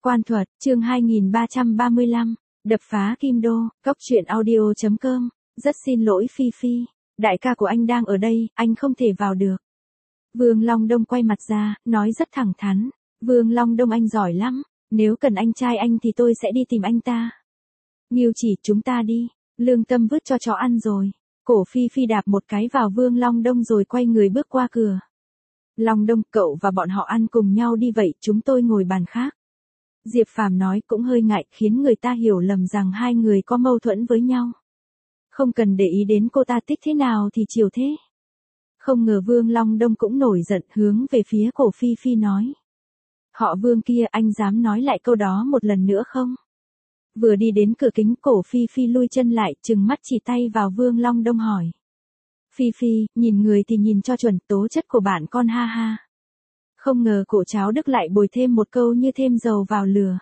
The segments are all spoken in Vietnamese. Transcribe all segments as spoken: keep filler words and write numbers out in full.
Quan thuật, chương hai nghìn ba trăm ba mươi lăm, đập phá Kim Đô, Cóc truyện audio chấm com, rất xin lỗi Phi Phi, đại ca của anh đang ở đây, anh không thể vào được. Vương Long Đông quay mặt ra, nói rất thẳng thắn, Vương Long Đông anh giỏi lắm, nếu cần anh trai anh thì tôi sẽ đi tìm anh ta. Nghiêu chỉ, chúng ta đi, lương tâm vứt cho chó ăn rồi. Cổ Phi Phi đạp một cái vào Vương Long Đông rồi quay người bước qua cửa. Long Đông, cậu và bọn họ ăn cùng nhau đi vậy, chúng tôi ngồi bàn khác. Diệp Phàm nói cũng hơi ngại, khiến người ta hiểu lầm rằng hai người có mâu thuẫn với nhau. Không cần để ý đến cô ta thích thế nào thì chiều thế. Không ngờ Vương Long Đông cũng nổi giận, hướng về phía cổ Phi Phi nói. Họ Vương kia, anh dám nói lại câu đó một lần nữa không? Vừa đi đến cửa kính, cổ Phi Phi lui chân lại, trừng mắt chỉ tay vào Vương Long Đông hỏi. Phi Phi, nhìn người thì nhìn cho chuẩn, tố chất của bạn con ha ha. Không ngờ cổ Cháo Đức lại bồi thêm một câu như thêm dầu vào lửa.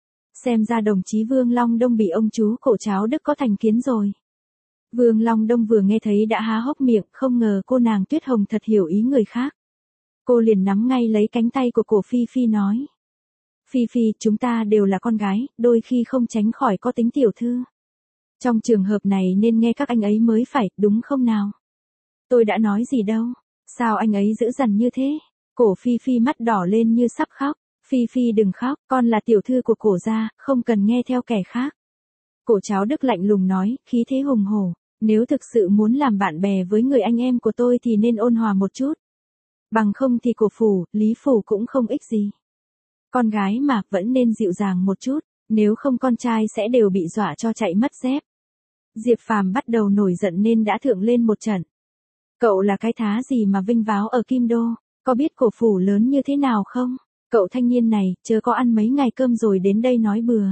Xem ra đồng chí Vương Long Đông bị ông chú cổ Cháo Đức có thành kiến rồi. Vương Long Đông vừa nghe thấy đã há hốc miệng, không ngờ cô nàng Tuyết Hồng thật hiểu ý người khác. Cô liền nắm ngay lấy cánh tay của cổ Phi Phi nói. Phi Phi, chúng ta đều là con gái, đôi khi không tránh khỏi có tính tiểu thư. Trong trường hợp này nên nghe các anh ấy mới phải, đúng không nào? Tôi đã nói gì đâu, sao anh ấy dữ dằn như thế? Cổ Phi Phi mắt đỏ lên như sắp khóc. Phi Phi đừng khóc, con là tiểu thư của cổ gia, không cần nghe theo kẻ khác. Cổ Cháo Đức lạnh lùng nói, khí thế hùng hổ. Nếu thực sự muốn làm bạn bè với người anh em của tôi thì nên ôn hòa một chút. Bằng không thì cổ phủ, Lý phủ cũng không ích gì. Con gái mà vẫn nên dịu dàng một chút, nếu không con trai sẽ đều bị dọa cho chạy mất dép. Diệp Phàm bắt đầu nổi giận nên đã thượng lên một trận. Cậu là cái thá gì mà vinh váo ở Kim Đô, có biết cổ phủ lớn như thế nào không? Cậu thanh niên này, chớ có ăn mấy ngày cơm rồi đến đây nói bừa.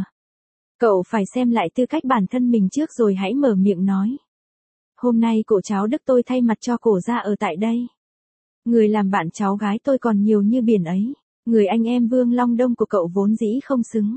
Cậu phải xem lại tư cách bản thân mình trước rồi hãy mở miệng nói. Hôm nay cổ Cháo Đức tôi thay mặt cho cổ gia ở tại đây. Người làm bạn cháu gái tôi còn nhiều như biển ấy. Người anh em Vương Long Đông của cậu vốn dĩ không xứng.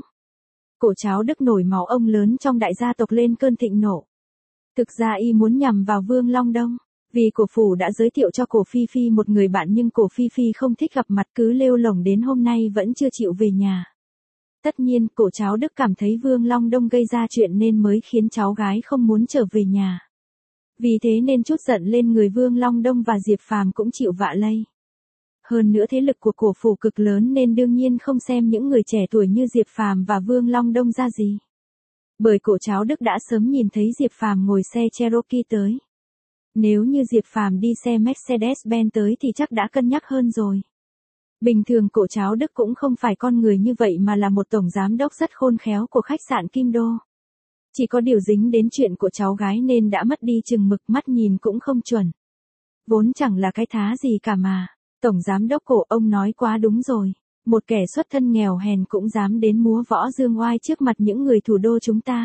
Cổ Cháo Đức nổi máu ông lớn trong đại gia tộc lên cơn thịnh nộ. Thực ra y muốn nhằm vào Vương Long Đông. Vì cổ phủ đã giới thiệu cho cổ Phi Phi một người bạn nhưng cổ Phi Phi không thích gặp mặt, cứ lêu lổng đến hôm nay vẫn chưa chịu về nhà. Tất nhiên, cổ Cháo Đức cảm thấy Vương Long Đông gây ra chuyện nên mới khiến cháu gái không muốn trở về nhà. Vì thế nên trút giận lên người Vương Long Đông và Diệp Phàm cũng chịu vạ lây. Hơn nữa thế lực của cổ phủ cực lớn nên đương nhiên không xem những người trẻ tuổi như Diệp Phàm và Vương Long Đông ra gì. Bởi cổ Cháo Đức đã sớm nhìn thấy Diệp Phàm ngồi xe Cherokee tới. Nếu như Diệp Phàm đi xe Mercedes-Benz tới thì chắc đã cân nhắc hơn rồi. Bình thường cổ Cháo Đức cũng không phải con người như vậy mà là một tổng giám đốc rất khôn khéo của khách sạn Kim Đô. Chỉ có điều dính đến chuyện của cháu gái nên đã mất đi chừng mực, mắt nhìn cũng không chuẩn. Vốn chẳng là cái thá gì cả mà. Tổng giám đốc cổ, ông nói quá đúng rồi. Một kẻ xuất thân nghèo hèn cũng dám đến múa võ dương oai trước mặt những người thủ đô chúng ta.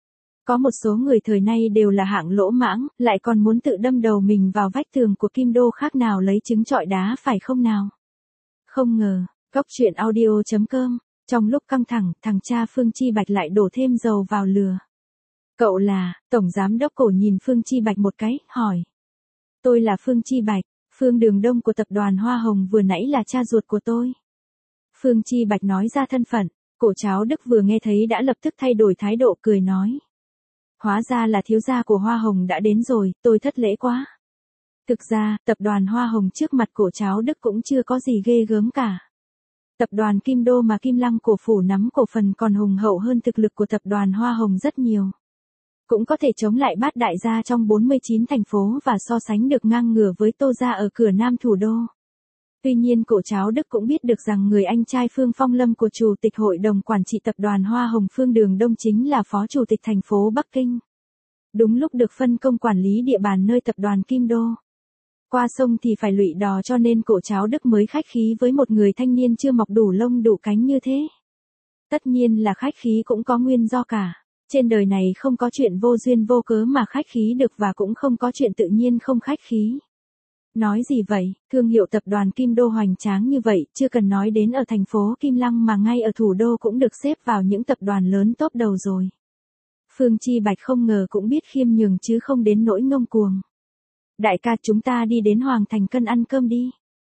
Có một số người thời nay đều là hạng lỗ mãng, lại còn muốn tự đâm đầu mình vào vách tường của Kim Đô khác nào lấy trứng trọi đá phải không nào? Không ngờ, Cóc truyện audio chấm com, trong lúc căng thẳng, thằng cha Phương Chi Bạch lại đổ thêm dầu vào lửa. Cậu là, tổng giám đốc cổ nhìn Phương Chi Bạch một cái, hỏi. Tôi là Phương Chi Bạch, Phương Đường Đông của tập đoàn Hoa Hồng, vừa nãy là cha ruột của tôi. Phương Chi Bạch nói ra thân phận, cổ Cháo Đức vừa nghe thấy đã lập tức thay đổi thái độ, cười nói. Hóa ra là thiếu gia của Hoa Hồng đã đến rồi, tôi thất lễ quá. Thực ra, tập đoàn Hoa Hồng trước mặt cổ Cháo Đức cũng chưa có gì ghê gớm cả. Tập đoàn Kim Đô mà Kim Lăng cổ phủ nắm cổ phần còn hùng hậu hơn thực lực của tập đoàn Hoa Hồng rất nhiều. Cũng có thể chống lại bát đại gia trong bốn mươi chín thành phố và so sánh được ngang ngửa với Tô gia ở cửa Nam thủ đô. Tuy nhiên cổ Cháo Đức cũng biết được rằng người anh trai Phương Phong Lâm của Chủ tịch Hội đồng Quản trị Tập đoàn Hoa Hồng Phương Đường Đông chính là Phó Chủ tịch thành phố Bắc Kinh. Đúng lúc được phân công quản lý địa bàn nơi tập đoàn Kim Đô. Qua sông thì phải lụy đò cho nên cổ Cháo Đức mới khách khí với một người thanh niên chưa mọc đủ lông đủ cánh như thế. Tất nhiên là khách khí cũng có nguyên do cả. Trên đời này không có chuyện vô duyên vô cớ mà khách khí được và cũng không có chuyện tự nhiên không khách khí. Nói gì vậy, thương hiệu tập đoàn Kim Đô hoành tráng như vậy, chưa cần nói đến ở thành phố Kim Lăng mà ngay ở thủ đô cũng được xếp vào những tập đoàn lớn top đầu rồi. Phương Chi Bạch không ngờ cũng biết khiêm nhường chứ không đến nỗi ngông cuồng. Đại ca, chúng ta đi đến Hoàng Thành Cân ăn cơm đi.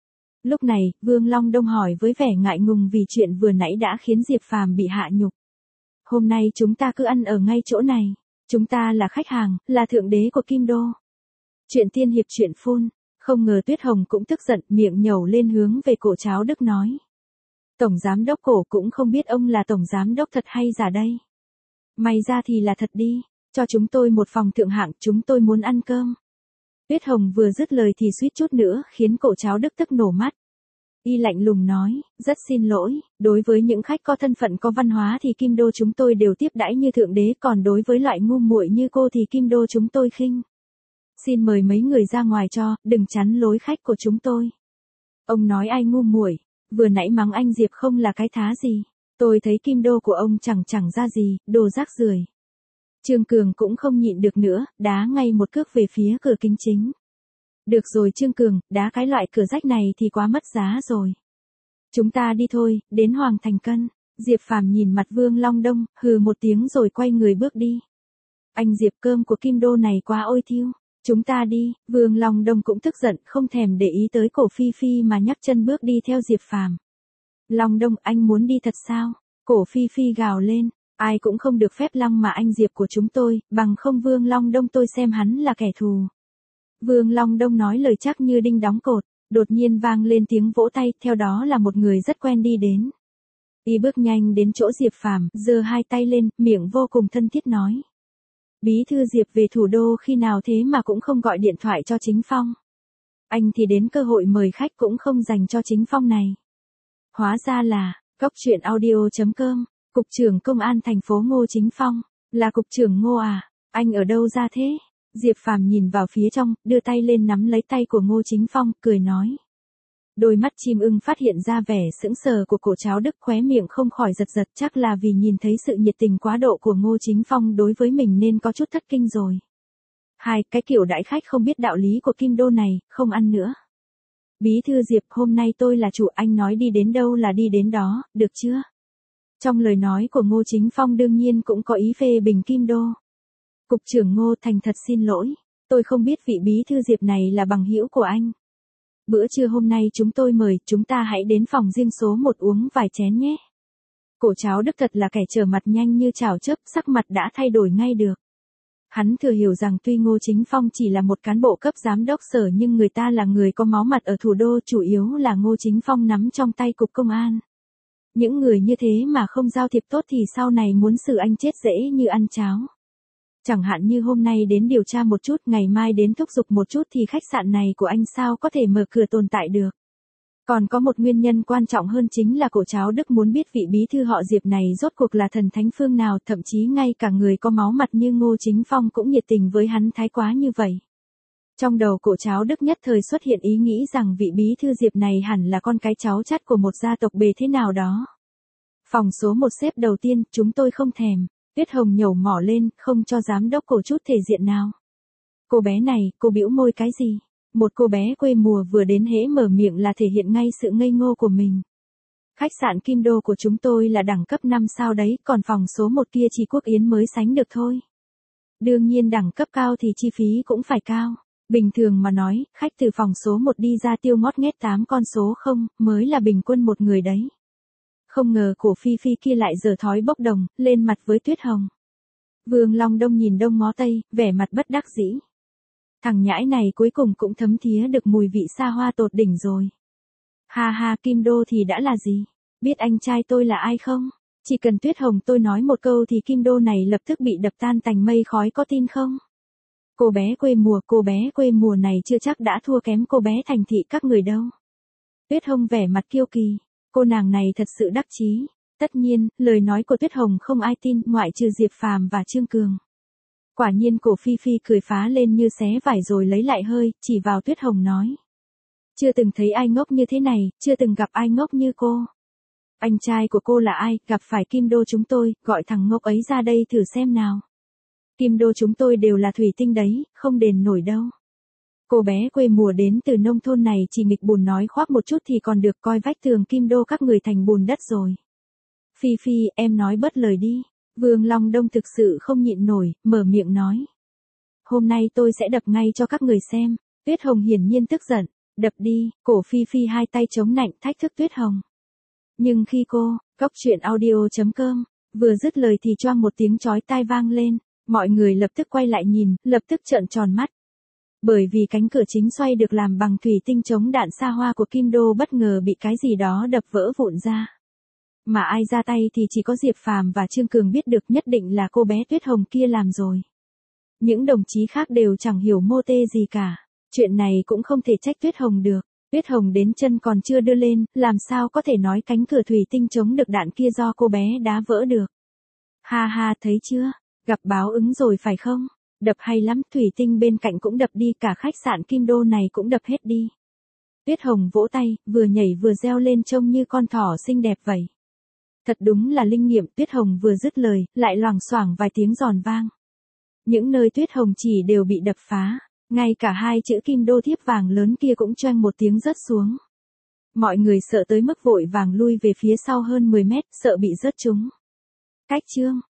Lúc này, Vương Long Đông hỏi với vẻ ngại ngùng vì chuyện vừa nãy đã khiến Diệp Phàm bị hạ nhục. Hôm nay chúng ta cứ ăn ở ngay chỗ này. Chúng ta là khách hàng, là thượng đế của Kim Đô. Chuyện tiên hiệp chuyện phun. Không ngờ Tuyết Hồng cũng tức giận, miệng nhẩu lên hướng về cổ Cháo Đức nói. Tổng giám đốc cổ cũng không biết ông là tổng giám đốc thật hay giả đây. May ra thì là thật đi. Cho chúng tôi một phòng thượng hạng, chúng tôi muốn ăn cơm. Tuyết Hồng vừa dứt lời thì suýt chút nữa khiến cổ Cháo Đức tức nổ mắt. Y lạnh lùng nói, rất xin lỗi, đối với những khách có thân phận có văn hóa thì Kim Đô chúng tôi đều tiếp đãi như thượng đế, còn đối với loại ngu muội như cô thì Kim Đô chúng tôi khinh. Xin mời mấy người ra ngoài cho, đừng chắn lối khách của chúng tôi. Ông nói ai ngu muội, vừa nãy mắng anh Diệp không là cái thá gì. Tôi thấy Kim Đô của ông chẳng chẳng ra gì, đồ rác rưởi. Trương Cường cũng không nhịn được nữa, đá ngay một cước về phía cửa kính chính. Được rồi Trương Cường, đá cái loại cửa rách này thì quá mất giá rồi. Chúng ta đi thôi, đến Hoàng Thành Cân. Diệp Phàm nhìn mặt Vương Long Đông, hừ một tiếng rồi quay người bước đi. Anh Diệp, cơm của Kim Đô này quá ôi thiêu. Chúng ta đi. Vương Long Đông cũng tức giận, không thèm để ý tới cổ Phi Phi mà nhấc chân bước đi theo Diệp Phàm. Long Đông, anh muốn đi thật sao? Cổ Phi Phi gào lên. Ai cũng không được phép lăng mà anh Diệp của chúng tôi, bằng không Vương Long Đông tôi xem hắn là kẻ thù. Vương Long Đông nói lời chắc như đinh đóng cột, đột nhiên vang lên tiếng vỗ tay, theo đó là một người rất quen đi đến. Y bước nhanh đến chỗ Diệp Phàm, giơ hai tay lên, miệng vô cùng thân thiết nói. Bí thư Diệp về thủ đô khi nào thế mà cũng không gọi điện thoại cho Chính Phong. Anh thì đến cơ hội mời khách cũng không dành cho Chính Phong này. Hóa ra là, cốc truyện audio chấm com, Cục trưởng Công an thành phố Ngô Chính Phong, là Cục trưởng Ngô à, anh ở đâu ra thế? Diệp Phàm nhìn vào phía trong, đưa tay lên nắm lấy tay của Ngô Chính Phong, cười nói. Đôi mắt chim ưng phát hiện ra vẻ sững sờ của cổ Cháo Đức, khóe miệng không khỏi giật giật, chắc là vì nhìn thấy sự nhiệt tình quá độ của Ngô Chính Phong đối với mình nên có chút thất kinh rồi. Hai, cái kiểu đãi khách không biết đạo lý của Kim Đô này, không ăn nữa. Bí thư Diệp, hôm nay tôi là chủ, anh nói đi đến đâu là đi đến đó, được chưa? Trong lời nói của Ngô Chính Phong đương nhiên cũng có ý phê bình Kim Đô. Cục trưởng Ngô, thành thật xin lỗi, tôi không biết vị bí thư Diệp này là bằng hữu của anh. Bữa trưa hôm nay chúng tôi mời, chúng ta hãy đến phòng riêng số một uống vài chén nhé. Cổ Cháo Đức thật là kẻ trở mặt nhanh như chảo chớp, sắc mặt đã thay đổi ngay được. Hắn thừa hiểu rằng tuy Ngô Chính Phong chỉ là một cán bộ cấp giám đốc sở nhưng người ta là người có máu mặt ở thủ đô, chủ yếu là Ngô Chính Phong nắm trong tay cục công an. Những người như thế mà không giao thiệp tốt thì sau này muốn xử anh chết dễ như ăn cháo. Chẳng hạn như hôm nay đến điều tra một chút, ngày mai đến thúc giục một chút thì khách sạn này của anh sao có thể mở cửa tồn tại được. Còn có một nguyên nhân quan trọng hơn chính là cổ Cháo Đức muốn biết vị bí thư họ Diệp này rốt cuộc là thần thánh phương nào, thậm chí ngay cả người có máu mặt như Ngô Chính Phong cũng nhiệt tình với hắn thái quá như vậy. Trong đầu cổ Cháo Đức nhất thời xuất hiện ý nghĩ rằng vị bí thư Diệp này hẳn là con cái cháu chắt của một gia tộc bề thế nào đó. Phòng số một xếp đầu tiên, chúng tôi không thèm. Tuyết Hồng nhổ mỏ lên, không cho giám đốc cổ chút thể diện nào. Cô bé này, cô bĩu môi cái gì? Một cô bé quê mùa vừa đến hễ mở miệng là thể hiện ngay sự ngây ngô của mình. Khách sạn Kim Đô của chúng tôi là đẳng cấp năm sao đấy, còn phòng số một kia chỉ Quốc Yến mới sánh được thôi. Đương nhiên đẳng cấp cao thì chi phí cũng phải cao. Bình thường mà nói, khách từ phòng số một đi ra tiêu ngót nghét tám con số không, mới là bình quân một người đấy. Không ngờ cổ Phi Phi kia lại giở thói bốc đồng, lên mặt với Tuyết Hồng. Vương Long Đông nhìn đông ngó tây, vẻ mặt bất đắc dĩ. Thằng nhãi này cuối cùng cũng thấm thía được mùi vị xa hoa tột đỉnh rồi. Ha ha, Kim Đô thì đã là gì? Biết anh trai tôi là ai không? Chỉ cần Tuyết Hồng tôi nói một câu thì Kim Đô này lập tức bị đập tan thành mây khói, có tin không? Cô bé quê mùa, cô bé quê mùa này chưa chắc đã thua kém cô bé thành thị các người đâu. Tuyết Hồng vẻ mặt kiêu kỳ. Cô nàng này thật sự đắc chí. Tất nhiên, lời nói của Tuyết Hồng không ai tin, ngoại trừ Diệp Phàm và Trương Cường. Quả nhiên cổ Phi Phi cười phá lên như xé vải rồi lấy lại hơi, chỉ vào Tuyết Hồng nói. Chưa từng thấy ai ngốc như thế này, chưa từng gặp ai ngốc như cô. Anh trai của cô là ai, gặp phải Kim Đô chúng tôi, gọi thằng ngốc ấy ra đây thử xem nào. Kim Đô chúng tôi đều là thủy tinh đấy, không đền nổi đâu. Cô bé quê mùa đến từ nông thôn này chỉ nghịch bùn nói khoác một chút thì còn được, coi vách tường Kim Đô các người thành bùn đất rồi. Phi Phi, em nói bớt lời đi. Vương Long Đông thực sự không nhịn nổi, mở miệng nói. Hôm nay tôi sẽ đập ngay cho các người xem. Tuyết Hồng hiển nhiên tức giận. Đập đi, cổ Phi Phi hai tay chống nạnh thách thức Tuyết Hồng. Nhưng khi cô, cốc truyện audio.com, vừa dứt lời thì choang một tiếng chói tai vang lên, mọi người lập tức quay lại nhìn, lập tức trợn tròn mắt. Bởi vì cánh cửa chính xoay được làm bằng thủy tinh chống đạn xa hoa của Kim Đô bất ngờ bị cái gì đó đập vỡ vụn ra. Mà ai ra tay thì chỉ có Diệp Phàm và Trương Cường biết được, nhất định là cô bé Tuyết Hồng kia làm rồi. Những đồng chí khác đều chẳng hiểu mô tê gì cả. Chuyện này cũng không thể trách Tuyết Hồng được. Tuyết Hồng đến chân còn chưa đưa lên, làm sao có thể nói cánh cửa thủy tinh chống được đạn kia do cô bé đá vỡ được. Ha ha, thấy chưa? Gặp báo ứng rồi phải không? Đập hay lắm, thủy tinh bên cạnh cũng đập đi, cả khách sạn Kim Đô này cũng đập hết đi. Tuyết Hồng vỗ tay, vừa nhảy vừa reo lên trông như con thỏ xinh đẹp vậy. Thật đúng là linh nghiệm. Tuyết Hồng vừa dứt lời, lại loảng xoảng vài tiếng giòn vang. Những nơi Tuyết Hồng chỉ đều bị đập phá, ngay cả hai chữ Kim Đô thiếp vàng lớn kia cũng choang một tiếng rớt xuống. Mọi người sợ tới mức vội vàng lui về phía sau hơn mười mét, sợ bị rớt trúng. Cách chương